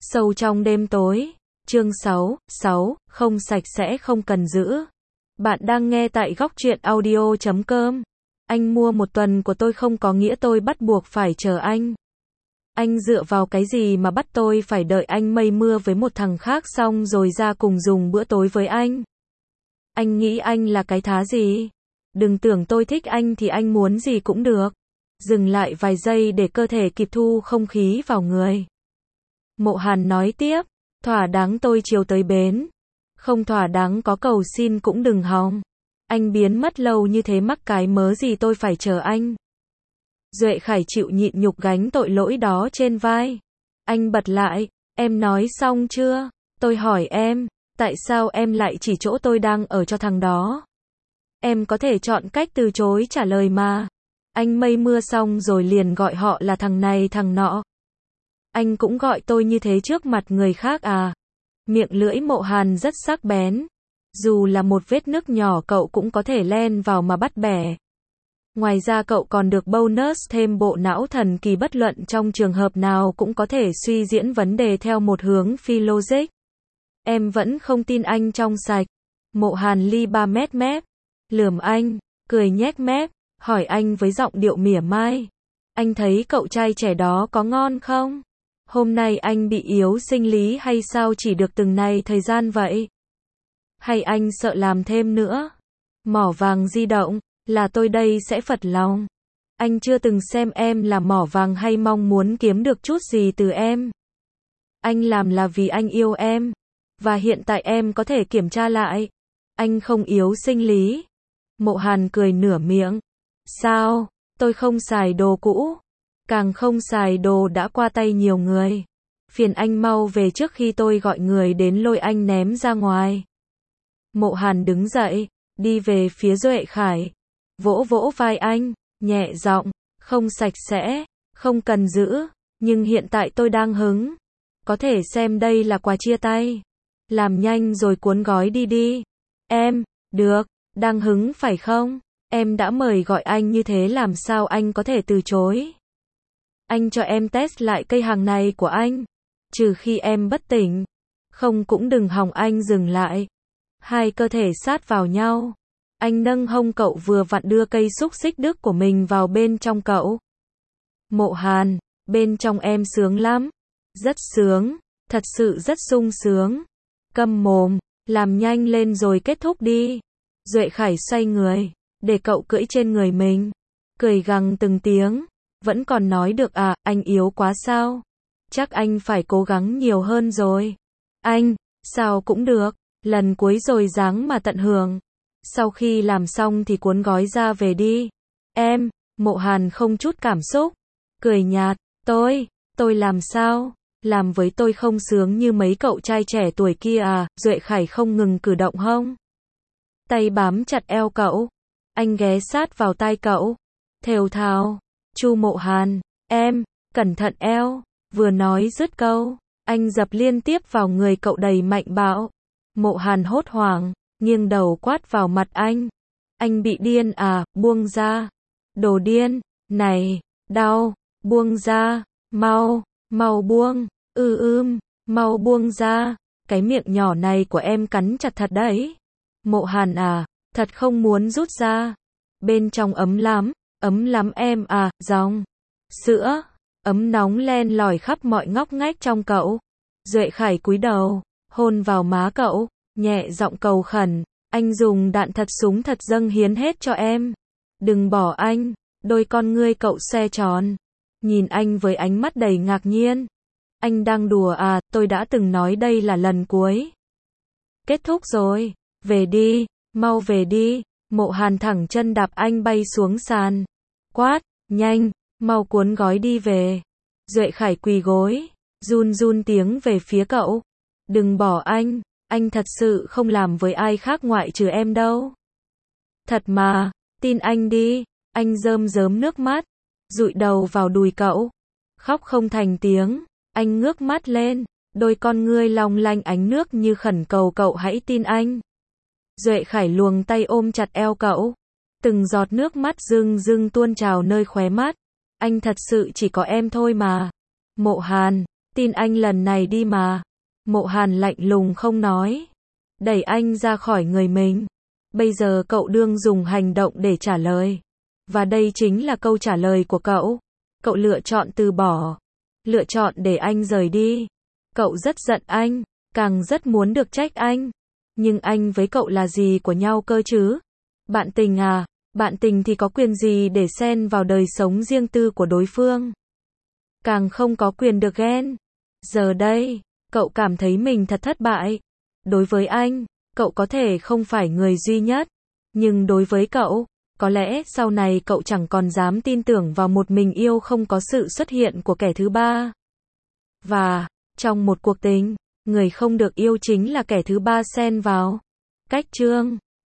Sâu trong đêm tối. Chương 6, không sạch sẽ không cần giữ. Bạn đang nghe tại góc truyện audio.com. Anh mua một tuần của tôi không có nghĩa tôi bắt buộc phải chờ anh. Anh dựa vào cái gì mà bắt tôi phải đợi anh mây mưa với một thằng khác xong rồi ra cùng dùng bữa tối với anh? Anh nghĩ anh là cái thá gì? Đừng tưởng tôi thích anh thì anh muốn gì cũng được. Dừng lại vài giây để cơ thể kịp thu không khí vào người. Mộ Hàn nói tiếp, thỏa đáng tôi chiều tới bến. Không thỏa đáng có cầu xin cũng đừng hòng. Anh biến mất lâu như thế mắc cái mớ gì tôi phải chờ anh. Duệ Khải chịu nhịn nhục gánh tội lỗi đó trên vai. Anh bật lại, em nói xong chưa? Tôi hỏi em, tại sao em lại chỉ chỗ tôi đang ở cho thằng đó? Em có thể chọn cách từ chối trả lời mà. Anh mây mưa xong rồi liền gọi họ là thằng này thằng nọ. Anh cũng gọi tôi như thế trước mặt người khác à? Miệng lưỡi Mộ Hàn rất sắc bén. Dù là một vết nứt nhỏ cậu cũng có thể len vào mà bắt bẻ. Ngoài ra cậu còn được bonus thêm bộ não thần kỳ, bất luận trong trường hợp nào cũng có thể suy diễn vấn đề theo một hướng phi logic. Em vẫn không tin anh trong sạch. Mộ Hàn ly 3 mét mép. Lườm anh, cười nhếch mép, hỏi anh với giọng điệu mỉa mai. Anh thấy cậu trai trẻ đó có ngon không? Hôm nay anh bị yếu sinh lý hay sao chỉ được từng này thời gian vậy? Hay anh sợ làm thêm nữa? Mỏ vàng di động, là tôi đây sẽ phật lòng. Anh chưa từng xem em là mỏ vàng hay mong muốn kiếm được chút gì từ em. Anh làm là vì anh yêu em. Và hiện tại em có thể kiểm tra lại. Anh không yếu sinh lý. Mộ Hàn cười nửa miệng. Sao? Tôi không xài đồ cũ. Càng không xài đồ đã qua tay nhiều người. Phiền anh mau về trước khi tôi gọi người đến lôi anh ném ra ngoài. Mộ Hàn đứng dậy, đi về phía Duệ Khải. Vỗ vỗ vai anh, nhẹ giọng, không sạch sẽ, không cần giữ, nhưng hiện tại tôi đang hứng. Có thể xem đây là quà chia tay. Làm nhanh rồi cuốn gói đi đi. Em, được, đang hứng phải không? Em đã mời gọi anh như thế làm sao anh có thể từ chối? Anh cho em test lại cây hàng này của anh. Trừ khi em bất tỉnh. Không cũng đừng hòng. Anh dừng lại. Hai cơ thể sát vào nhau. Anh nâng hông cậu vừa vặn đưa cây xúc xích đức của mình vào bên trong cậu. Mộ Hàn, bên trong em sướng lắm. Rất sướng, thật sự rất sung sướng. Câm mồm, làm nhanh lên rồi kết thúc đi. Duệ Khải xoay người, để cậu cưỡi trên người mình. Cười gằn từng tiếng. Vẫn còn nói được à, anh yếu quá sao? Chắc anh phải cố gắng nhiều hơn rồi. Anh, sao cũng được, lần cuối rồi dáng mà tận hưởng. Sau khi làm xong thì cuốn gói ra về đi. Em, Mộ Hàn không chút cảm xúc. Cười nhạt, tôi làm sao? Làm với tôi không sướng như mấy cậu trai trẻ tuổi kia à? Duệ Khải không ngừng cử động hông. Tay bám chặt eo cậu. Anh ghé sát vào tai cậu. Thều thào. Chu Mộ Hàn, em, cẩn thận eo. Vừa nói dứt câu, anh dập liên tiếp vào người cậu đầy mạnh bạo. Mộ Hàn hốt hoảng, nghiêng đầu quát vào mặt anh. Anh bị điên à, buông ra. Đồ điên, này, đau, buông ra, mau buông, mau buông ra. Cái miệng nhỏ này của em cắn chặt thật đấy. Mộ Hàn à, thật không muốn rút ra. Bên trong ấm lắm em à, dòng sữa, ấm nóng len lỏi khắp mọi ngóc ngách trong cậu. Duệ Khải cúi đầu, hôn vào má cậu, nhẹ giọng cầu khẩn, anh dùng đạn thật súng thật dâng hiến hết cho em. Đừng bỏ anh. Đôi con ngươi cậu xoe tròn, nhìn anh với ánh mắt đầy ngạc nhiên. Anh đang đùa à, tôi đã từng nói đây là lần cuối. Kết thúc rồi, về đi, mau về đi. Mộ Hàn thẳng chân đạp anh bay xuống sàn. Quát, nhanh, mau cuốn gói đi về. Duệ Khải quỳ gối, run tiếng về phía cậu. Đừng bỏ anh thật sự không làm với ai khác ngoại trừ em đâu. Thật mà, tin anh đi. Anh rơm rớm nước mắt, dụi đầu vào đùi cậu. Khóc không thành tiếng, anh ngước mắt lên, đôi con ngươi long lanh ánh nước như khẩn cầu cậu hãy tin anh. Duệ Khải luồng tay ôm chặt eo cậu. Từng giọt nước mắt rưng tuôn trào nơi khóe mắt. Anh thật sự chỉ có em thôi mà. Mộ Hàn, tin anh lần này đi mà. Mộ Hàn lạnh lùng không nói. Đẩy anh ra khỏi người mình. Bây giờ cậu đương dùng hành động để trả lời. Và đây chính là câu trả lời của cậu. Cậu lựa chọn từ bỏ. Lựa chọn để anh rời đi. Cậu rất giận anh. Càng rất muốn được trách anh. Nhưng anh với cậu là gì của nhau cơ chứ? Bạn tình à? Bạn tình thì có quyền gì để xen vào đời sống riêng tư của đối phương? Càng không có quyền được ghen. Giờ đây, cậu cảm thấy mình thật thất bại. Đối với anh, cậu có thể không phải người duy nhất. Nhưng đối với cậu, có lẽ sau này cậu chẳng còn dám tin tưởng vào một mình yêu không có sự xuất hiện của kẻ thứ ba. Và, trong một cuộc tình, người không được yêu chính là kẻ thứ ba xen vào. Cách chương